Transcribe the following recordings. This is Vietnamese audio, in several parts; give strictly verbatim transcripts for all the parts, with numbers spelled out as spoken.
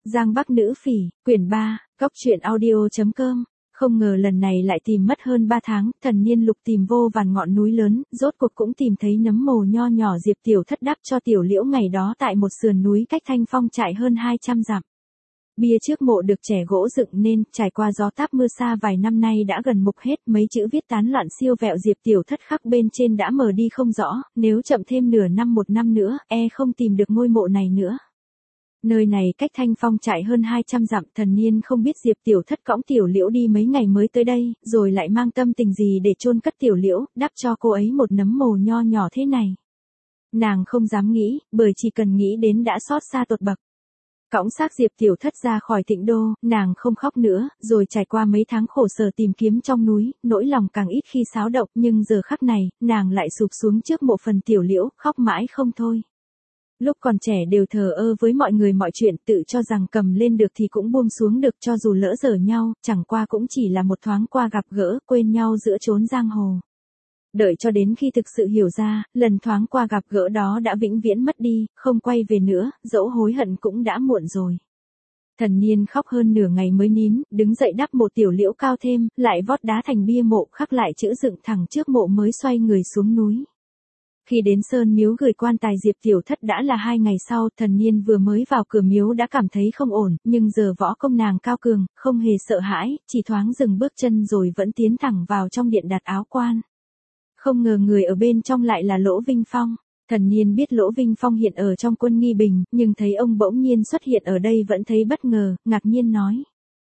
Giang Bắc Nữ Phỉ, quyển ba, góc truyện audio chấm com. Không ngờ lần này lại tìm mất hơn ba tháng, Thần Niên lục tìm vô vàn ngọn núi lớn, rốt cuộc cũng tìm thấy nấm mồ nho nhỏ Diệp Tiểu Thất đắp cho Tiểu Liễu ngày đó tại một sườn núi cách Thanh Phong trại hơn hai trăm dặm. Bia trước mộ được trẻ gỗ dựng nên, trải qua gió táp mưa xa vài năm nay đã gần mục hết, mấy chữ viết tán loạn siêu vẹo Diệp Tiểu Thất khắc bên trên đã mờ đi không rõ, nếu chậm thêm nửa năm một năm nữa, e không tìm được ngôi mộ này nữa. Nơi này cách Thanh Phong trại hơn hai trăm dặm, Thần Niên không biết Diệp Tiểu Thất cõng Tiểu Liễu đi mấy ngày mới tới đây, rồi lại mang tâm tình gì để chôn cất Tiểu Liễu, đắp cho cô ấy một nấm mồ nho nhỏ thế này. Nàng không dám nghĩ, bởi chỉ cần nghĩ đến đã xót xa tột bậc. Cõng xác Diệp Tiểu Thất ra khỏi Tịnh Đô, nàng không khóc nữa, rồi trải qua mấy tháng khổ sở tìm kiếm trong núi, nỗi lòng càng ít khi xáo động, nhưng giờ khắc này, nàng lại sụp xuống trước mộ phần Tiểu Liễu, khóc mãi không thôi. Lúc còn trẻ đều thờ ơ với mọi người mọi chuyện, tự cho rằng cầm lên được thì cũng buông xuống được, cho dù lỡ dở nhau, chẳng qua cũng chỉ là một thoáng qua gặp gỡ, quên nhau giữa chốn giang hồ. Đợi cho đến khi thực sự hiểu ra, lần thoáng qua gặp gỡ đó đã vĩnh viễn mất đi, không quay về nữa, dẫu hối hận cũng đã muộn rồi. Thần Niên khóc hơn nửa ngày mới nín, đứng dậy đắp một Tiểu Liễu cao thêm, lại vót đá thành bia mộ, khắc lại chữ dựng thẳng trước mộ mới xoay người xuống núi. Khi đến Sơn Miếu gửi quan tài Diệp Tiểu Thất đã là hai ngày sau, Thần Niên vừa mới vào cửa miếu đã cảm thấy không ổn, nhưng giờ võ công nàng cao cường, không hề sợ hãi, chỉ thoáng dừng bước chân rồi vẫn tiến thẳng vào trong điện đặt áo quan. Không ngờ người ở bên trong lại là Lỗ Vinh Phong. Thần Niên biết Lỗ Vinh Phong hiện ở trong quân Nghi Bình, nhưng thấy ông bỗng nhiên xuất hiện ở đây vẫn thấy bất ngờ, ngạc nhiên nói.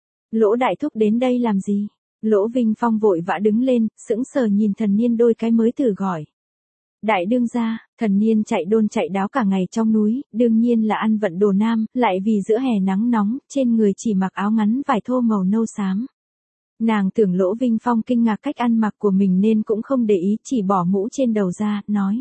Lỗ đại thúc đến đây làm gì? Lỗ Vinh Phong vội vã đứng lên, sững sờ nhìn Thần Niên đôi cái mới thử gọi. Đại đương gia. Thần Niên chạy đôn chạy đáo cả ngày trong núi, đương nhiên là ăn vận đồ nam, lại vì giữa hè nắng nóng, trên người chỉ mặc áo ngắn vải thô màu nâu xám. Nàng tưởng Lỗ Vinh Phong kinh ngạc cách ăn mặc của mình nên cũng không để ý, chỉ bỏ mũ trên đầu ra, nói.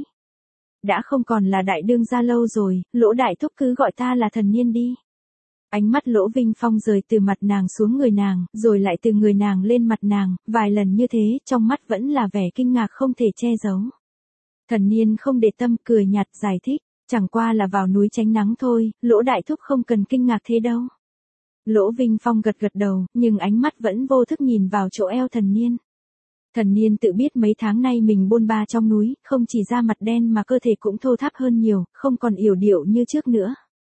Đã không còn là đại đương gia lâu rồi, Lỗ đại thúc cứ gọi ta là Thần Niên đi. Ánh mắt Lỗ Vinh Phong rời từ mặt nàng xuống người nàng, rồi lại từ người nàng lên mặt nàng, vài lần như thế, trong mắt vẫn là vẻ kinh ngạc không thể che giấu. Thần Niên không để tâm, cười nhạt giải thích, chẳng qua là vào núi tránh nắng thôi, Lỗ đại thúc không cần kinh ngạc thế đâu. Lỗ Vinh Phong gật gật đầu, nhưng ánh mắt vẫn vô thức nhìn vào chỗ eo Thần Niên. Thần Niên tự biết mấy tháng nay mình bôn ba trong núi, không chỉ da mặt đen mà cơ thể cũng thô tháp hơn nhiều, không còn yểu điệu như trước nữa.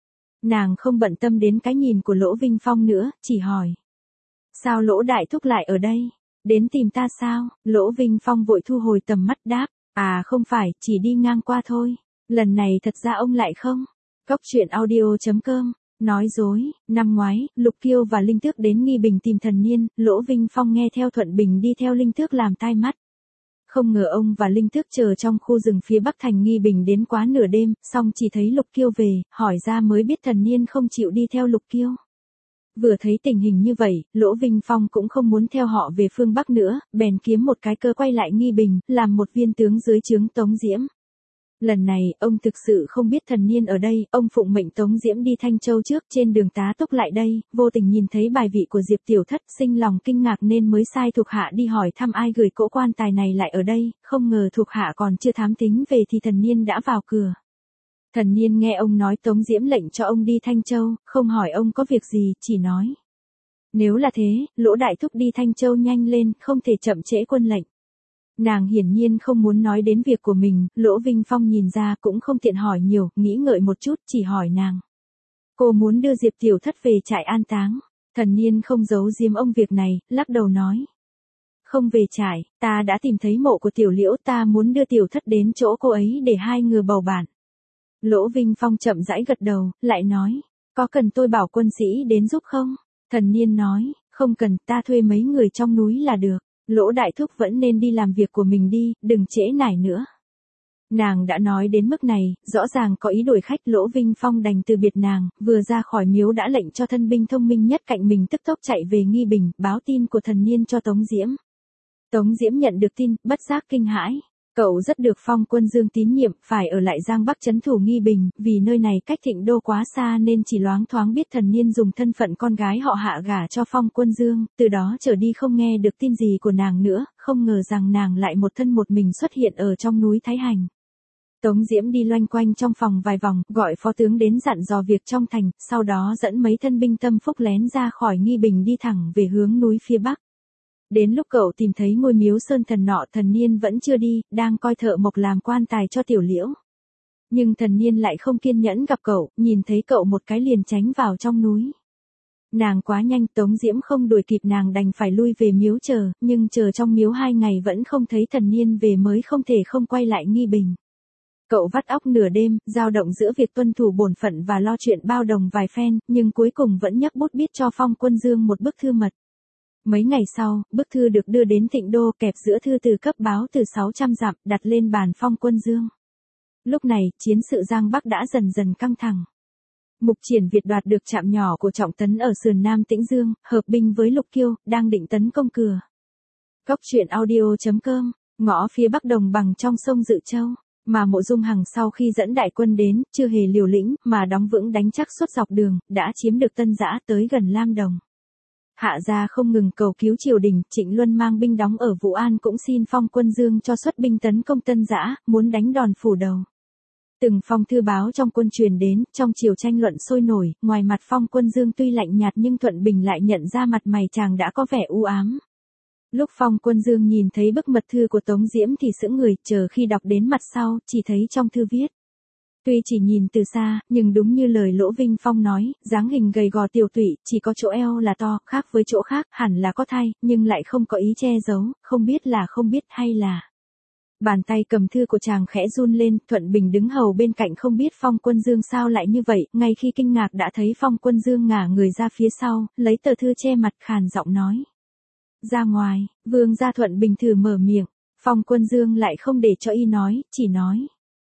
Nàng không bận tâm đến cái nhìn của Lỗ Vinh Phong nữa, chỉ hỏi. Sao Lỗ đại thúc lại ở đây? Đến tìm ta sao? Lỗ Vinh Phong vội thu hồi tầm mắt đáp. À không phải, chỉ đi ngang qua thôi. Lần này thật ra ông lại không? Góc truyện audio chấm com. Nói dối. Năm ngoái, Lục Kiêu và Linh Tước đến Nghi Bình tìm Thần Niên, Lỗ Vinh Phong nghe theo Thuận Bình đi theo Linh Tước làm tai mắt. Không ngờ ông và Linh Tước chờ trong khu rừng phía bắc thành Nghi Bình đến quá nửa đêm, xong chỉ thấy Lục Kiêu về, hỏi ra mới biết Thần Niên không chịu đi theo Lục Kiêu. Vừa thấy tình hình như vậy, Lỗ Vinh Phong cũng không muốn theo họ về phương Bắc nữa, bèn kiếm một cái cơ quay lại Nghi Bình, làm một viên tướng dưới trướng Tống Diễm. Lần này, ông thực sự không biết Thần Niên ở đây, ông phụng mệnh Tống Diễm đi Thanh Châu trước, trên đường tá túc lại đây, vô tình nhìn thấy bài vị của Diệp Tiểu Thất, sinh lòng kinh ngạc nên mới sai thuộc hạ đi hỏi thăm ai gửi cỗ quan tài này lại ở đây, không ngờ thuộc hạ còn chưa thám thính về thì Thần Niên đã vào cửa. Thần Niên nghe ông nói Tống Diễm lệnh cho ông đi Thanh Châu, không hỏi ông có việc gì, chỉ nói. Nếu là thế, Lỗ đại thúc đi Thanh Châu nhanh lên, không thể chậm trễ quân lệnh. Nàng hiển nhiên không muốn nói đến việc của mình, Lỗ Vinh Phong nhìn ra cũng không tiện hỏi nhiều, nghĩ ngợi một chút, chỉ hỏi nàng. Cô muốn đưa Diệp Tiểu Thất về trại an táng. Thần Niên không giấu giếm ông việc này, lắc đầu nói. Không về trại, ta đã tìm thấy mộ của Tiểu Liễu, ta muốn đưa Tiểu Thất đến chỗ cô ấy để hai người bầu bạn. Lỗ Vinh Phong chậm rãi gật đầu, lại nói, có cần tôi bảo quân sĩ đến giúp không? Thần Niên nói, không cần, ta thuê mấy người trong núi là được. Lỗ đại thúc vẫn nên đi làm việc của mình đi, đừng trễ nải nữa. Nàng đã nói đến mức này, rõ ràng có ý đuổi khách. Lỗ Vinh Phong đành từ biệt nàng, vừa ra khỏi miếu đã lệnh cho thân binh thông minh nhất cạnh mình tức tốc chạy về Nghi Bình, báo tin của Thần Niên cho Tống Diễm. Tống Diễm nhận được tin, bất giác kinh hãi. Cậu rất được Phong Quân Dương tín nhiệm, phải ở lại Giang Bắc trấn thủ Nghi Bình, vì nơi này cách Thịnh Đô quá xa nên chỉ loáng thoáng biết Thần Niên dùng thân phận con gái họ Hạ gả cho Phong Quân Dương, từ đó trở đi không nghe được tin gì của nàng nữa, không ngờ rằng nàng lại một thân một mình xuất hiện ở trong núi Thái Hành. Tống Diễm đi loanh quanh trong phòng vài vòng, gọi phó tướng đến dặn dò việc trong thành, sau đó dẫn mấy thân binh tâm phúc lén ra khỏi Nghi Bình đi thẳng về hướng núi phía bắc. Đến lúc cậu tìm thấy ngôi miếu sơn thần nọ, Thần Niên vẫn chưa đi, đang coi thợ mộc làm quan tài cho Tiểu Liễu. Nhưng Thần Niên lại không kiên nhẫn gặp cậu, nhìn thấy cậu một cái liền tránh vào trong núi. Nàng quá nhanh, Tống Diễm không đuổi kịp, nàng đành phải lui về miếu chờ, nhưng chờ trong miếu hai ngày vẫn không thấy Thần Niên về mới không thể không quay lại Nghi Bình. Cậu vắt óc nửa đêm, dao động giữa việc tuân thủ bổn phận và lo chuyện bao đồng vài phen, nhưng cuối cùng vẫn nhấc bút viết cho Phong Quân Dương một bức thư mật. Mấy ngày sau, bức thư được đưa đến Thịnh Đô, kẹp giữa thư từ cấp báo từ sáu trăm dặm, đặt lên bàn Phong Quân Dương. Lúc này, chiến sự Giang Bắc đã dần dần căng thẳng. Mục Triển Việt đoạt được trạm nhỏ của Trọng Tấn ở sườn Nam Tĩnh Dương, hợp binh với Lục Kiêu, đang định tấn công Cừa. Cóc truyện audio chấm com, ngõ phía bắc đồng bằng trong sông Dự Châu. Mà Mộ Dung Hằng sau khi dẫn đại quân đến, chưa hề liều lĩnh, mà đóng vững đánh chắc suốt dọc đường, đã chiếm được Tân Giã tới gần Lam Đồng. Hạ gia không ngừng cầu cứu triều đình, Trịnh Luân mang binh đóng ở Vũ An cũng xin Phong Quân Dương cho xuất binh tấn công Tân Giã, muốn đánh đòn phủ đầu. Từng phong thư báo trong quân truyền đến, trong triều tranh luận sôi nổi, ngoài mặt Phong Quân Dương tuy lạnh nhạt nhưng Thuận Bình lại nhận ra mặt mày chàng đã có vẻ u ám. Lúc Phong Quân Dương nhìn thấy bức mật thư của Tống Diễm thì sững người, chờ khi đọc đến mặt sau, chỉ thấy trong thư viết. Tuy chỉ nhìn từ xa, nhưng đúng như lời Lỗ Vinh Phong nói, dáng hình gầy gò tiểu tụy, chỉ có chỗ eo là to, khác với chỗ khác, hẳn là có thai, nhưng lại không có ý che giấu, không biết là không biết hay là. Bàn tay cầm thư của chàng khẽ run lên, Thuận Bình đứng hầu bên cạnh không biết Phong Quân Dương sao lại như vậy, ngay khi kinh ngạc đã thấy Phong Quân Dương ngả người ra phía sau, lấy tờ thư che mặt, khàn giọng nói. Ra ngoài, Vương gia. Thuận Bình thử mở miệng, Phong Quân Dương lại không để cho y nói, chỉ nói.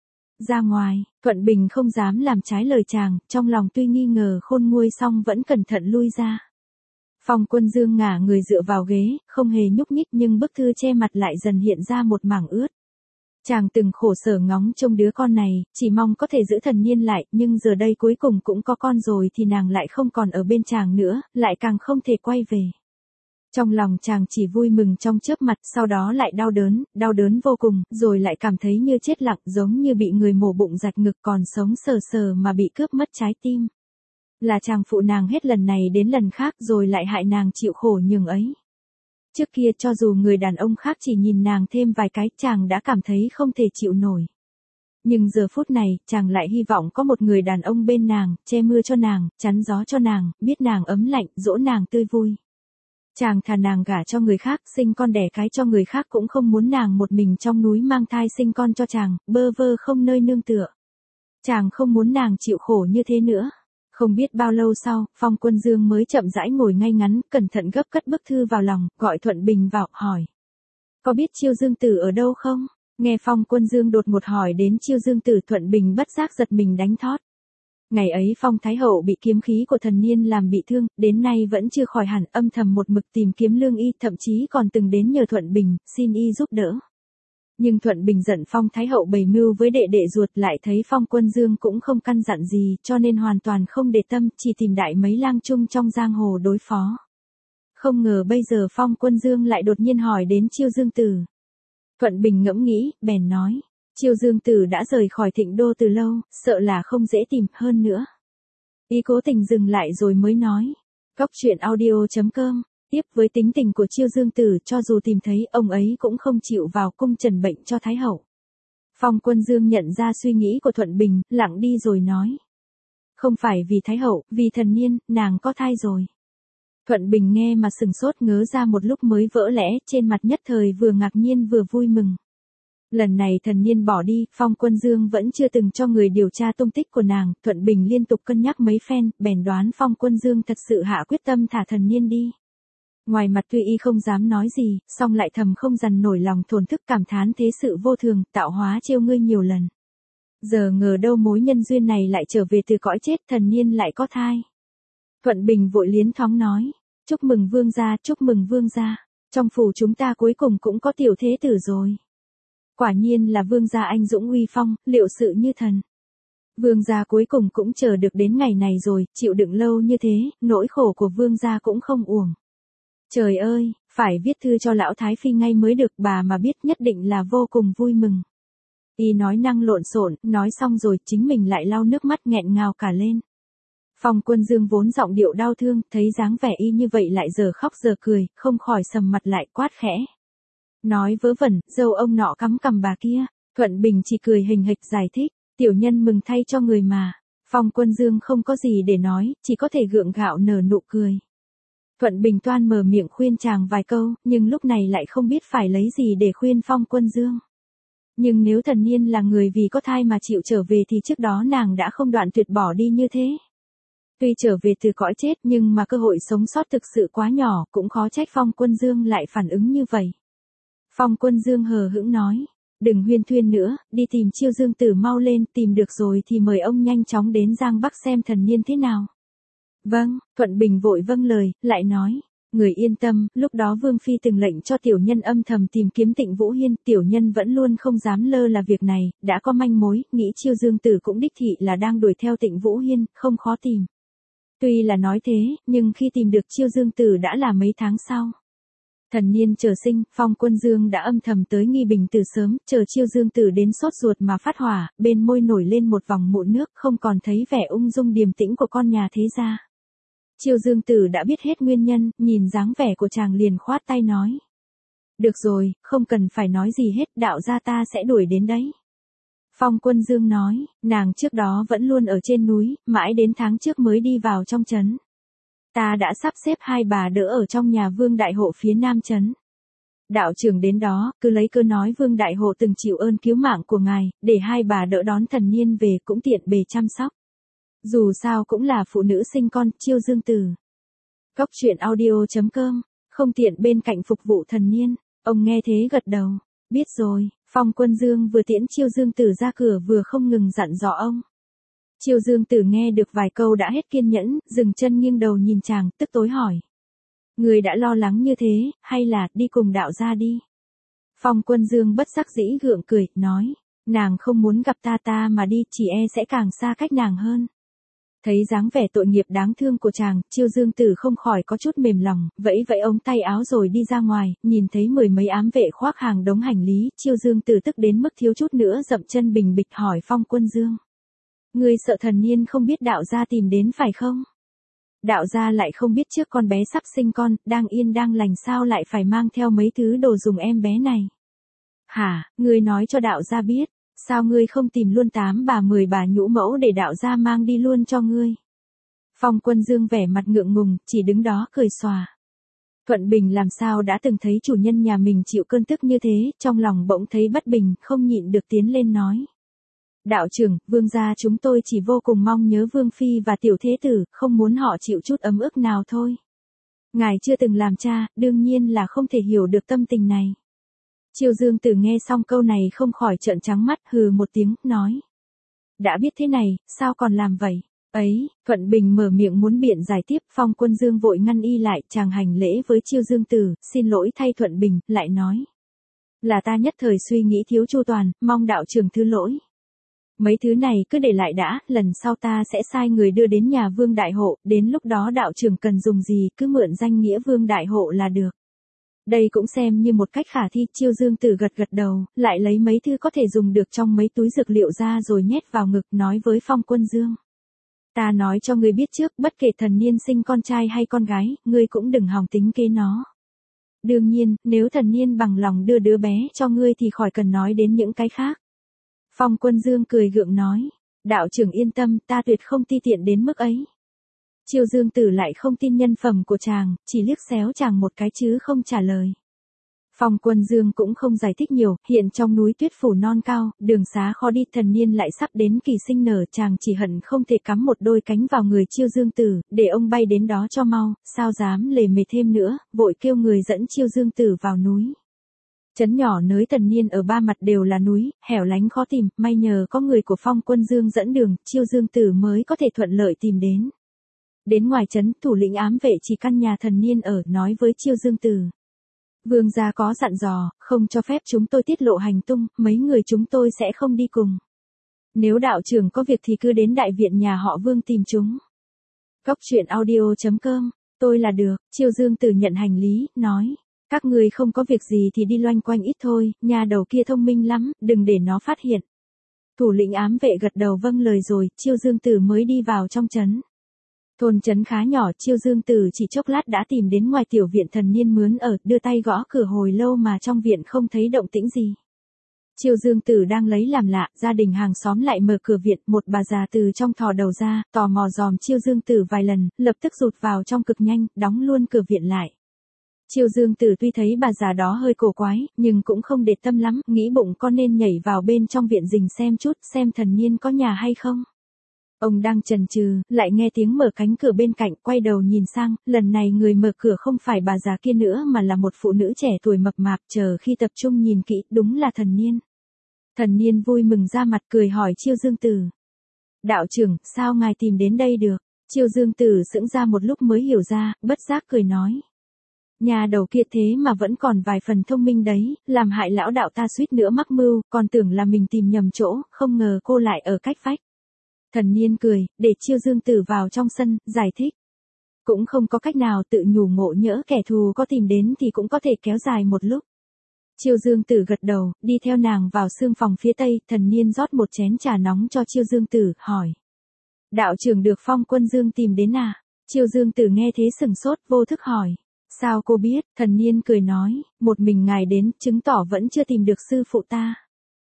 Ra ngoài. Thuận Bình không dám làm trái lời chàng, trong lòng tuy nghi ngờ khôn nguôi song vẫn cẩn thận lui ra. Phong Quân Dương ngả người dựa vào ghế, không hề nhúc nhích, nhưng bức thư che mặt lại dần hiện ra một mảng ướt. Chàng từng khổ sở ngóng trông đứa con này, chỉ mong có thể giữ Thần Niên lại, nhưng giờ đây cuối cùng cũng có con rồi thì nàng lại không còn ở bên chàng nữa, lại càng không thể quay về. Trong lòng chàng chỉ vui mừng trong chớp mặt, sau đó lại đau đớn, đau đớn vô cùng, rồi lại cảm thấy như chết lặng, giống như bị người mổ bụng rạch ngực, còn sống sờ sờ mà bị cướp mất trái tim. Là chàng phụ nàng hết lần này đến lần khác, rồi lại hại nàng chịu khổ nhường ấy. Trước kia cho dù người đàn ông khác chỉ nhìn nàng thêm vài cái, chàng đã cảm thấy không thể chịu nổi. Nhưng giờ phút này, chàng lại hy vọng có một người đàn ông bên nàng, che mưa cho nàng, chắn gió cho nàng, biết nàng ấm lạnh, dỗ nàng tươi vui. Chàng thà nàng gả cho người khác, sinh con đẻ cái cho người khác cũng không muốn nàng một mình trong núi mang thai sinh con cho chàng, bơ vơ không nơi nương tựa. Chàng không muốn nàng chịu khổ như thế nữa. Không biết bao lâu sau, Phong Quân Dương mới chậm rãi ngồi ngay ngắn, cẩn thận gấp cất bức thư vào lòng, gọi Thuận Bình vào, hỏi. Có biết Chiêu Dương Tử ở đâu không? Nghe Phong Quân Dương đột ngột hỏi đến Chiêu Dương Tử, Thuận Bình bất giác giật mình đánh thót. Ngày ấy Phong Thái Hậu bị kiếm khí của Thần Niên làm bị thương, đến nay vẫn chưa khỏi hẳn, âm thầm một mực tìm kiếm lương y, thậm chí còn từng đến nhờ Thuận Bình, xin y giúp đỡ. Nhưng Thuận Bình giận Phong Thái Hậu bày mưu với đệ đệ ruột, lại thấy Phong Quân Dương cũng không căn dặn gì, cho nên hoàn toàn không để tâm, chỉ tìm đại mấy lang trung trong giang hồ đối phó. Không ngờ bây giờ Phong Quân Dương lại đột nhiên hỏi đến Chiêu Dương Tử. Thuận Bình ngẫm nghĩ, bèn nói. Chiêu Dương Tử đã rời khỏi Thịnh Đô từ lâu, sợ là không dễ tìm hơn nữa. Ý cố tình dừng lại rồi mới nói. Cóc truyện audio chấm com. Tiếp với tính tình của Chiêu Dương Tử, cho dù tìm thấy, ông ấy cũng không chịu vào cung trần bệnh cho Thái Hậu. Phong Quân Dương nhận ra suy nghĩ của Thuận Bình, lặng đi rồi nói. Không phải vì Thái Hậu, vì Thần Niên, nàng có thai rồi. Thuận Bình nghe mà sừng sốt, ngớ ra một lúc mới vỡ lẽ, trên mặt nhất thời vừa ngạc nhiên vừa vui mừng. Lần này Thần Niên bỏ đi, Phong Quân Dương vẫn chưa từng cho người điều tra tung tích của nàng, Thuận Bình liên tục cân nhắc mấy phen, bèn đoán Phong Quân Dương thật sự hạ quyết tâm thả Thần Niên đi. Ngoài mặt tuy y không dám nói gì, song lại thầm không dằn nổi lòng thổn thức, cảm thán thế sự vô thường, tạo hóa trêu ngươi nhiều lần. Giờ ngờ đâu mối nhân duyên này lại trở về từ cõi chết, Thần Niên lại có thai. Thuận Bình vội liến thoáng nói, chúc mừng vương gia, chúc mừng vương gia, trong phủ chúng ta cuối cùng cũng có tiểu thế tử rồi. Quả nhiên là vương gia anh dũng uy phong, liệu sự như thần. Vương gia cuối cùng cũng chờ được đến ngày này rồi, chịu đựng lâu như thế, nỗi khổ của vương gia cũng không uổng. Trời ơi, phải viết thư cho lão Thái Phi ngay mới được, bà mà biết nhất định là vô cùng vui mừng. Y nói năng lộn xộn, nói xong rồi chính mình lại lau nước mắt nghẹn ngào cả lên. Phong Quân Dương vốn giọng điệu đau thương, thấy dáng vẻ y như vậy lại giờ khóc giờ cười, không khỏi sầm mặt lại quát khẽ. Nói vớ vẩn, dâu ông nọ cắm cằm bà kia. Thuận Bình chỉ cười hình hịch giải thích, tiểu nhân mừng thay cho người mà. Phong Quân Dương không có gì để nói, chỉ có thể gượng gạo nở nụ cười. Thuận Bình toan mở miệng khuyên chàng vài câu, nhưng lúc này lại không biết phải lấy gì để khuyên Phong Quân Dương. Nhưng nếu Thần Niên là người vì có thai mà chịu trở về thì trước đó nàng đã không đoạn tuyệt bỏ đi như thế. Tuy trở về từ cõi chết nhưng mà cơ hội sống sót thực sự quá nhỏ, cũng khó trách Phong Quân Dương lại phản ứng như vậy. Phong Quân Dương hờ hững nói, đừng huyên thuyên nữa, đi tìm Chiêu Dương Tử mau lên, tìm được rồi thì mời ông nhanh chóng đến Giang Bắc xem Thần Niên thế nào. Vâng, Thuận Bình vội vâng lời, lại nói, người yên tâm, lúc đó Vương Phi từng lệnh cho tiểu nhân âm thầm tìm kiếm Tịnh Vũ Hiên, tiểu nhân vẫn luôn không dám lơ là việc này, đã có manh mối, nghĩ Chiêu Dương Tử cũng đích thị là đang đuổi theo Tịnh Vũ Hiên, không khó tìm. Tuy là nói thế, nhưng khi tìm được Chiêu Dương Tử đã là mấy tháng sau. Thần Niên chờ sinh, Phong Quân Dương đã âm thầm tới nghi bình từ sớm, chờ Chiêu Dương Tử đến sốt ruột mà phát hỏa, bên môi nổi lên một vòng mụn nước, không còn thấy vẻ ung dung điềm tĩnh của con nhà thế gia. Chiêu Dương Tử đã biết hết nguyên nhân, nhìn dáng vẻ của chàng liền khoát tay nói. Được rồi, không cần phải nói gì hết, đạo gia ta sẽ đuổi đến đấy. Phong Quân Dương nói, nàng trước đó vẫn luôn ở trên núi, mãi đến tháng trước mới đi vào trong trấn. Ta đã sắp xếp hai bà đỡ ở trong nhà Vương Đại Hộ phía Nam trấn. Đạo trưởng đến đó, cứ lấy cơ nói Vương Đại Hộ từng chịu ơn cứu mạng của ngài, để hai bà đỡ đón Thần Niên về cũng tiện bề chăm sóc. Dù sao cũng là phụ nữ sinh con, Chiêu Dương Tử. Cóc truyện audio chấm com, không tiện bên cạnh phục vụ Thần Niên, ông nghe thế gật đầu, biết rồi. Phong Quân Dương vừa tiễn Chiêu Dương Tử ra cửa vừa không ngừng dặn dò ông. Chiêu Dương Tử nghe được vài câu đã hết kiên nhẫn, dừng chân nghiêng đầu nhìn chàng, tức tối hỏi. Người đã lo lắng như thế, hay là đi cùng đạo gia đi? Phong Quân Dương bất đắc dĩ gượng cười, nói, nàng không muốn gặp ta ta mà đi, chỉ e sẽ càng xa cách nàng hơn. Thấy dáng vẻ tội nghiệp đáng thương của chàng, Chiêu Dương Tử không khỏi có chút mềm lòng, vẫy vẫy ống tay áo rồi đi ra ngoài, nhìn thấy mười mấy ám vệ khoác hàng đống hành lý, Chiêu Dương Tử tức đến mức thiếu chút nữa dậm chân bình bịch hỏi Phong Quân Dương. Ngươi sợ Thần Niên không biết đạo gia tìm đến phải không? Đạo gia lại không biết trước con bé sắp sinh con, đang yên đang lành sao lại phải mang theo mấy thứ đồ dùng em bé này? Hả, ngươi nói cho đạo gia biết. Sao ngươi không tìm luôn tám bà mười bà nhũ mẫu để đạo gia mang đi luôn cho ngươi? Phong Quân Dương vẻ mặt ngượng ngùng, chỉ đứng đó cười xòa. Thuận Bình làm sao đã từng thấy chủ nhân nhà mình chịu cơn tức như thế, trong lòng bỗng thấy bất bình, không nhịn được tiến lên nói. Đạo trưởng, vương gia chúng tôi chỉ vô cùng mong nhớ Vương Phi và tiểu thế tử, không muốn họ chịu chút ấm ức nào thôi. Ngài chưa từng làm cha, đương nhiên là không thể hiểu được tâm tình này. Chiêu Dương Tử nghe xong câu này không khỏi trợn trắng mắt, hừ một tiếng, nói. Đã biết thế này, sao còn làm vậy? Ấy, Thuận Bình mở miệng muốn biện giải tiếp, Phong Quân Dương vội ngăn y lại, chàng hành lễ với Chiêu Dương Tử, xin lỗi thay Thuận Bình, lại nói. Là ta nhất thời suy nghĩ thiếu chu toàn, mong đạo trưởng thứ lỗi. Mấy thứ này cứ để lại đã, lần sau ta sẽ sai người đưa đến nhà Vương Đại Hộ, đến lúc đó đạo trưởng cần dùng gì cứ mượn danh nghĩa Vương Đại Hộ là được. Đây cũng xem như một cách khả thi, Chiêu Dương Tử gật gật đầu, lại lấy mấy thứ có thể dùng được trong mấy túi dược liệu ra rồi nhét vào ngực, nói với Phong Quân Dương. Ta nói cho ngươi biết trước, bất kể Thần Niên sinh con trai hay con gái, ngươi cũng đừng hòng tính kế nó. Đương nhiên, nếu Thần Niên bằng lòng đưa đứa bé cho ngươi thì khỏi cần nói đến những cái khác. Phong Quân Dương cười gượng nói, đạo trưởng yên tâm, ta tuyệt không ti tiện đến mức ấy. Chiêu Dương Tử lại không tin nhân phẩm của chàng, chỉ liếc xéo chàng một cái chứ không trả lời. Phong Quân Dương cũng không giải thích nhiều, hiện trong núi tuyết phủ non cao, đường xá khó đi, Thần Niên lại sắp đến kỳ sinh nở, chàng chỉ hận không thể cắm một đôi cánh vào người Chiêu Dương Tử, để ông bay đến đó cho mau, sao dám lề mề thêm nữa, vội kêu người dẫn Chiêu Dương Tử vào núi. Trấn nhỏ nới Thần Niên ở ba mặt đều là núi, hẻo lánh khó tìm, may nhờ có người của Phong Quân Dương dẫn đường, Chiêu Dương Tử mới có thể thuận lợi tìm đến. Đến ngoài trấn, thủ lĩnh ám vệ chỉ căn nhà Thần Niên ở, nói với Chiêu Dương Tử. Vương gia có dặn dò, không cho phép chúng tôi tiết lộ hành tung, mấy người chúng tôi sẽ không đi cùng. Nếu đạo trưởng có việc thì cứ đến đại viện nhà họ Vương tìm chúng. Cóc truyện audio chấm com, tôi là được, Chiêu Dương Tử nhận hành lý, nói. Các ngươi không có việc gì thì đi loanh quanh ít thôi, nhà đầu kia thông minh lắm, đừng để nó phát hiện. Thủ lĩnh ám vệ gật đầu vâng lời rồi, Chiêu Dương Tử mới đi vào trong trấn. Thôn trấn khá nhỏ, Chiêu Dương Tử chỉ chốc lát đã tìm đến ngoài tiểu viện Thần Niên mướn ở, đưa tay gõ cửa hồi lâu mà trong viện không thấy động tĩnh gì. Chiêu Dương Tử đang lấy làm lạ, gia đình hàng xóm lại mở cửa viện, một bà già từ trong thò đầu ra, tò mò dòm Chiêu Dương Tử vài lần, lập tức rụt vào trong cực nhanh, đóng luôn cửa viện lại. Chiêu Dương Tử tuy thấy bà già đó hơi cổ quái, nhưng cũng không để tâm lắm, nghĩ bụng con nên nhảy vào bên trong viện rình xem chút, xem Thần Niên có nhà hay không. Ông đang chần chừ, lại nghe tiếng mở cánh cửa bên cạnh, quay đầu nhìn sang, lần này người mở cửa không phải bà già kia nữa mà là một phụ nữ trẻ tuổi mập mạp, chờ khi tập trung nhìn kỹ, đúng là Thần Niên. Thần Niên vui mừng ra mặt cười hỏi Chiêu Dương Tử. Đạo trưởng, sao ngài tìm đến đây được? Chiêu Dương Tử sững ra một lúc mới hiểu ra, bất giác cười nói. Nhà đầu kia thế mà vẫn còn vài phần thông minh đấy, làm hại lão đạo ta suýt nữa mắc mưu, còn tưởng là mình tìm nhầm chỗ, không ngờ cô lại ở cách vách. Thần Niên cười, để Chiêu Dương Tử vào trong sân, giải thích. Cũng không có cách nào, tự nhủ ngộ nhỡ kẻ thù có tìm đến thì cũng có thể kéo dài một lúc. Chiêu Dương Tử gật đầu, đi theo nàng vào sương phòng phía tây, Thần Niên rót một chén trà nóng cho Chiêu Dương Tử, hỏi. Đạo trưởng được Phong Quân Dương tìm đến à? Chiêu Dương Tử nghe thế sừng sốt, vô thức hỏi. Sao cô biết? Thần Niên cười nói, một mình ngài đến, chứng tỏ vẫn chưa tìm được sư phụ ta.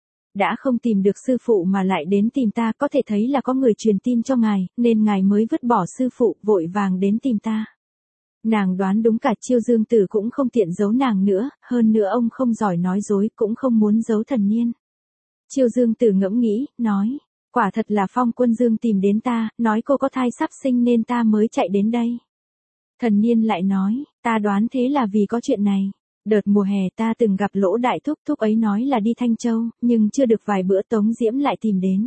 Đã không tìm được sư phụ mà lại đến tìm ta, có thể thấy là có người truyền tin cho ngài, nên ngài mới vứt bỏ sư phụ, vội vàng đến tìm ta. Nàng đoán đúng cả, Chiêu Dương Tử cũng không tiện giấu nàng nữa, hơn nữa ông không giỏi nói dối, cũng không muốn giấu Thần Niên. Chiêu Dương Tử ngẫm nghĩ, nói, quả thật là Phong Quân Dương tìm đến ta, nói cô có thai sắp sinh nên ta mới chạy đến đây. Thần Niên lại nói, ta đoán thế là vì có chuyện này. Đợt mùa hè ta từng gặp Lỗ Đại Thúc, thúc ấy nói là đi Thanh Châu, nhưng chưa được vài bữa Tống Diễm lại tìm đến.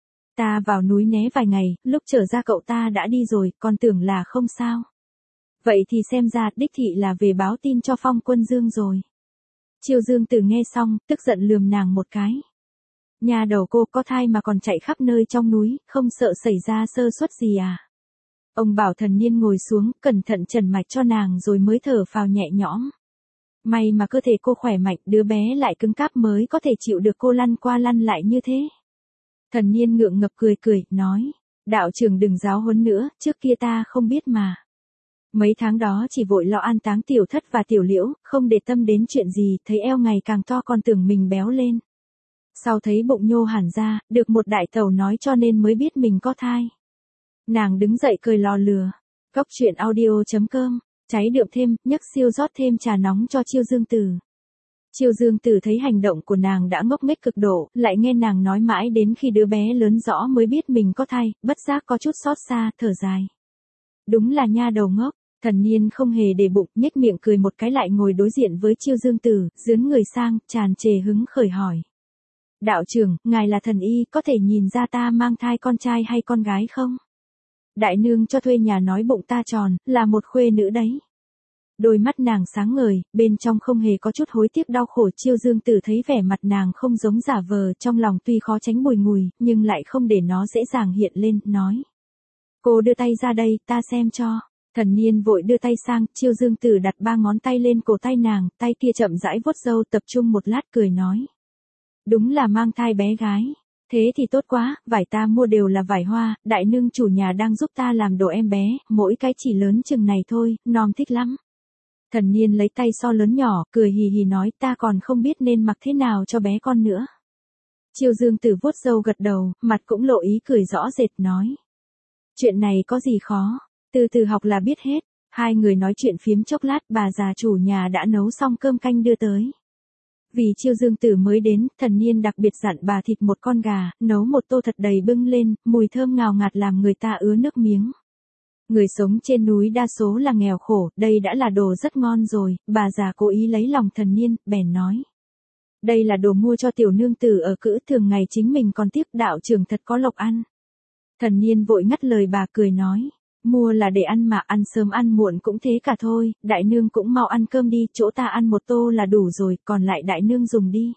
Ta vào núi né vài ngày, lúc trở ra cậu ta đã đi rồi, còn tưởng là không sao. Vậy thì xem ra đích thị là về báo tin cho Phong Quân Dương rồi. Chiêu Dương Tử nghe xong, tức giận lườm nàng một cái. Nhà đầu cô có thai mà còn chạy khắp nơi trong núi, không sợ xảy ra sơ suất gì à? Ông bảo Thần Niên ngồi xuống, cẩn thận trần mạch cho nàng rồi mới thở phào nhẹ nhõm. May mà cơ thể cô khỏe mạnh, đứa bé lại cứng cáp mới có thể chịu được cô lăn qua lăn lại như thế. Thần Niên ngượng ngập cười cười, nói, đạo trưởng đừng giáo huấn nữa, trước kia ta không biết mà. Mấy tháng đó chỉ vội lo an táng Tiểu Thất và Tiểu Liễu, không để tâm đến chuyện gì, thấy eo ngày càng to còn tưởng mình béo lên. Sau thấy bụng nhô hẳn ra, được một đại tẩu nói cho nên mới biết mình có thai. Nàng đứng dậy cười lò lừa. Góc truyện audio chấm com, cháy đượm thêm, nhấc siêu rót thêm trà nóng cho Chiêu Dương Tử. Chiêu Dương Tử thấy hành động của nàng đã ngốc nghếch cực độ, lại nghe nàng nói mãi đến khi đứa bé lớn rõ mới biết mình có thai, bất giác có chút xót xa, thở dài. Đúng là nha đầu ngốc. Thần Niên không hề để bụng, nhếch miệng cười một cái lại ngồi đối diện với Chiêu Dương Tử, dướn người sang, tràn trề hứng khởi hỏi. Đạo trưởng, ngài là thần y, có thể nhìn ra ta mang thai con trai hay con gái không? Đại nương cho thuê nhà nói bụng ta tròn, là một khuê nữ đấy. Đôi mắt nàng sáng ngời, bên trong không hề có chút hối tiếc đau khổ. Chiêu Dương Tử thấy vẻ mặt nàng không giống giả vờ, trong lòng tuy khó tránh bùi ngùi, nhưng lại không để nó dễ dàng hiện lên, nói. Cô đưa tay ra đây, ta xem cho. Thần Niên vội đưa tay sang, Chiêu Dương Tử đặt ba ngón tay lên cổ tay nàng, tay kia chậm rãi vuốt râu, tập trung một lát cười nói. Đúng là mang thai bé gái. Thế thì tốt quá, vải ta mua đều là vải hoa, đại nương chủ nhà đang giúp ta làm đồ em bé, mỗi cái chỉ lớn chừng này thôi, nom thích lắm. Thần Niên lấy tay so lớn nhỏ, cười hì hì nói ta còn không biết nên mặc thế nào cho bé con nữa. Chiêu Dương Tử vuốt râu gật đầu, mặt cũng lộ ý cười rõ rệt nói. Chuyện này có gì khó, từ từ học là biết hết. Hai người nói chuyện phiếm chốc lát, bà già chủ nhà đã nấu xong cơm canh đưa tới. Vì Chiêu Dương Tử mới đến, Thần Niên đặc biệt dặn bà thịt một con gà, nấu một tô thật đầy bưng lên, mùi thơm ngào ngạt làm người ta ứa nước miếng. Người sống trên núi đa số là nghèo khổ, đây đã là đồ rất ngon rồi, bà già cố ý lấy lòng Thần Niên, bèn nói. Đây là đồ mua cho tiểu nương tử ở cữ, thường ngày chính mình còn tiếc, đạo trưởng thật có lộc ăn. Thần Niên vội ngắt lời bà, cười nói. Mua là để ăn mà, ăn sớm ăn muộn cũng thế cả thôi, đại nương cũng mau ăn cơm đi, chỗ ta ăn một tô là đủ rồi, còn lại đại nương dùng đi.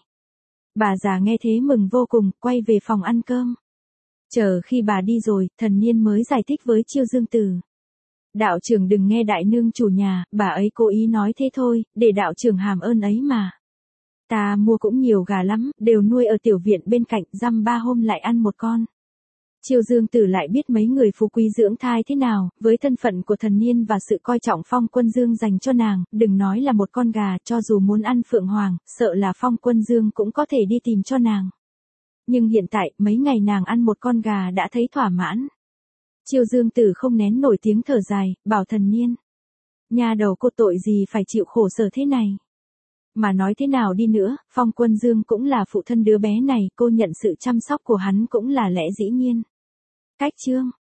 Bà già nghe thế mừng vô cùng, quay về phòng ăn cơm. Chờ khi bà đi rồi, Thần Niên mới giải thích với Chiêu Dương Tử. Đạo trưởng đừng nghe đại nương chủ nhà, bà ấy cố ý nói thế thôi, để đạo trưởng hàm ơn ấy mà. Ta mua cũng nhiều gà lắm, đều nuôi ở tiểu viện bên cạnh, dăm ba hôm lại ăn một con. Chiêu Dương Tử lại biết mấy người phú quý dưỡng thai thế nào, với thân phận của thần niên và sự coi trọng Phong Quân Dương dành cho nàng, đừng nói là một con gà, cho dù muốn ăn phượng hoàng, sợ là Phong Quân Dương cũng có thể đi tìm cho nàng. Nhưng hiện tại, mấy ngày nàng ăn một con gà đã thấy thỏa mãn. Chiêu Dương Tử không nén nổi tiếng thở dài, bảo thần niên. Nhà đầu cô tội gì phải chịu khổ sở thế này. Mà nói thế nào đi nữa, Phong Quân Dương cũng là phụ thân đứa bé này, cô nhận sự chăm sóc của hắn cũng là lẽ dĩ nhiên. Cách chương